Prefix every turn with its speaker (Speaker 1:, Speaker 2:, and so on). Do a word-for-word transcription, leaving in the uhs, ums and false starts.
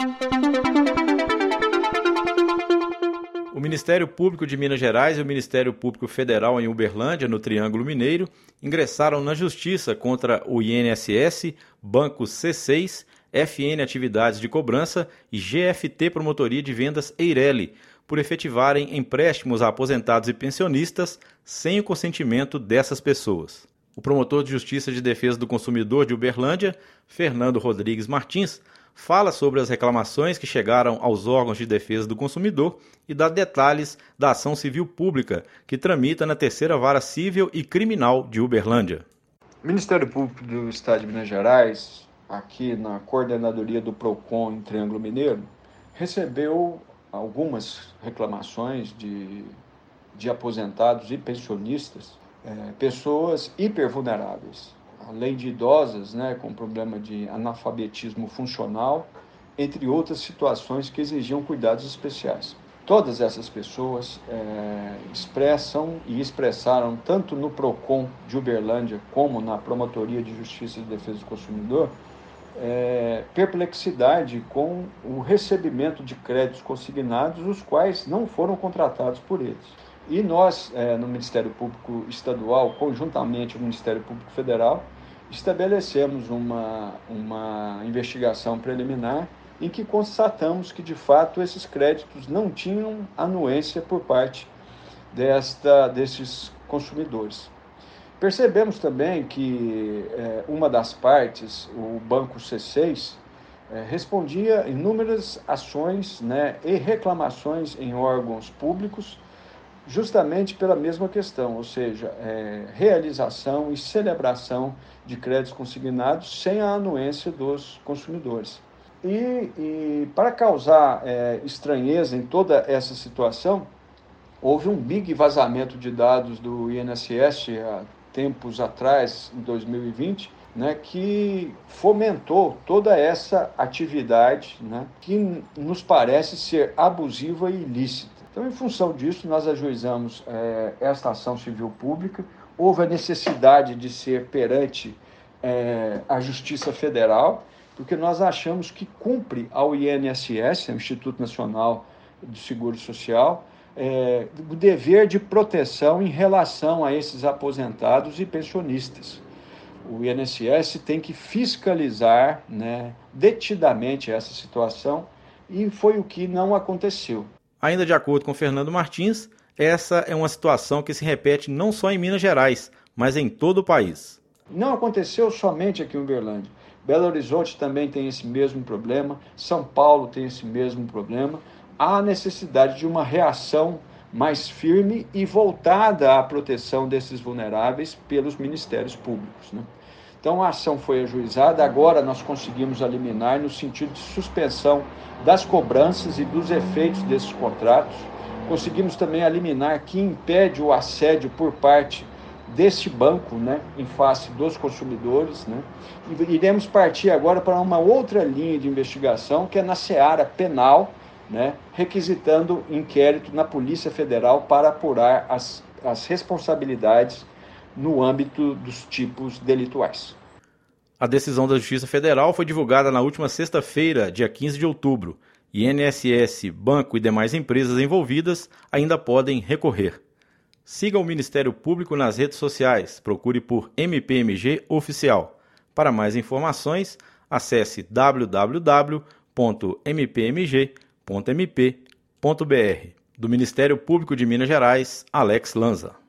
Speaker 1: O Ministério Público de Minas Gerais e o Ministério Público Federal em Uberlândia, no Triângulo Mineiro, ingressaram na Justiça contra o I N S S, Banco C seis, F N Atividades de Cobrança e G F T Promotoria de Vendas Eireli, por efetivarem empréstimos a aposentados e pensionistas sem o consentimento dessas pessoas. O promotor de Justiça de Defesa do Consumidor de Uberlândia, Fernando Rodrigues Martins, fala sobre as reclamações que chegaram aos órgãos de defesa do consumidor e dá detalhes da ação civil pública que tramita na terceira vara civil e criminal de Uberlândia.
Speaker 2: O Ministério Público do Estado de Minas Gerais, aqui na coordenadoria do PROCON em Triângulo Mineiro, recebeu algumas reclamações de, de aposentados e pensionistas, é, pessoas hipervulneráveis, além de idosas, né, com problema de analfabetismo funcional, entre outras situações que exigiam cuidados especiais. Todas essas pessoas é, expressam e expressaram, tanto no PROCON de Uberlândia como na Promotoria de Justiça e Defesa do Consumidor, é, perplexidade com o recebimento de créditos consignados, os quais não foram contratados por eles. E nós, é, no Ministério Público Estadual, conjuntamente com o Ministério Público Federal, estabelecemos uma, uma investigação preliminar em que constatamos que, de fato, esses créditos não tinham anuência por parte desta, desses consumidores. Percebemos também que é, uma das partes, o Banco C seis, é, respondia inúmeras ações, né, e reclamações em órgãos públicos, justamente pela mesma questão, ou seja, é, realização e celebração de créditos consignados sem a anuência dos consumidores. E, e para causar é, estranheza em toda essa situação, houve um big vazamento de dados do I N S S há tempos atrás, em dois mil e vinte, né, que fomentou toda essa atividade, né, que nos parece ser abusiva e ilícita. Então, em função disso, nós ajuizamos é, esta ação civil pública. Houve a necessidade de ser perante é, a Justiça Federal, porque nós achamos que cumpre ao I N S S, ao Instituto Nacional do Seguro Social, é, o dever de proteção em relação a esses aposentados e pensionistas. O I N S S tem que fiscalizar, né, detidamente essa situação, e foi o que não aconteceu.
Speaker 1: Ainda de acordo com Fernando Martins, essa é uma situação que se repete não só em Minas Gerais, mas em todo o país.
Speaker 2: Não aconteceu somente aqui em Uberlândia. Belo Horizonte também tem esse mesmo problema, São Paulo tem esse mesmo problema. Há necessidade de uma reação mais firme e voltada à proteção desses vulneráveis pelos ministérios públicos, né? Então a ação foi ajuizada, agora nós conseguimos a liminar no sentido de suspensão das cobranças e dos efeitos desses contratos. Conseguimos também a liminar que impede o assédio por parte deste banco, né, em face dos consumidores, né? E iremos partir agora para uma outra linha de investigação, que é na seara penal, né, requisitando inquérito na Polícia Federal para apurar as, as responsabilidades no âmbito dos tipos delituais.
Speaker 1: A decisão da Justiça Federal foi divulgada na última sexta-feira, dia quinze de outubro. I N S S, banco e demais empresas envolvidas ainda podem recorrer. Siga o Ministério Público nas redes sociais. Procure por M P M G Oficial. Para mais informações, acesse w w w ponto m p m g ponto m p ponto b r. Do Ministério Público de Minas Gerais, Alex Lanza.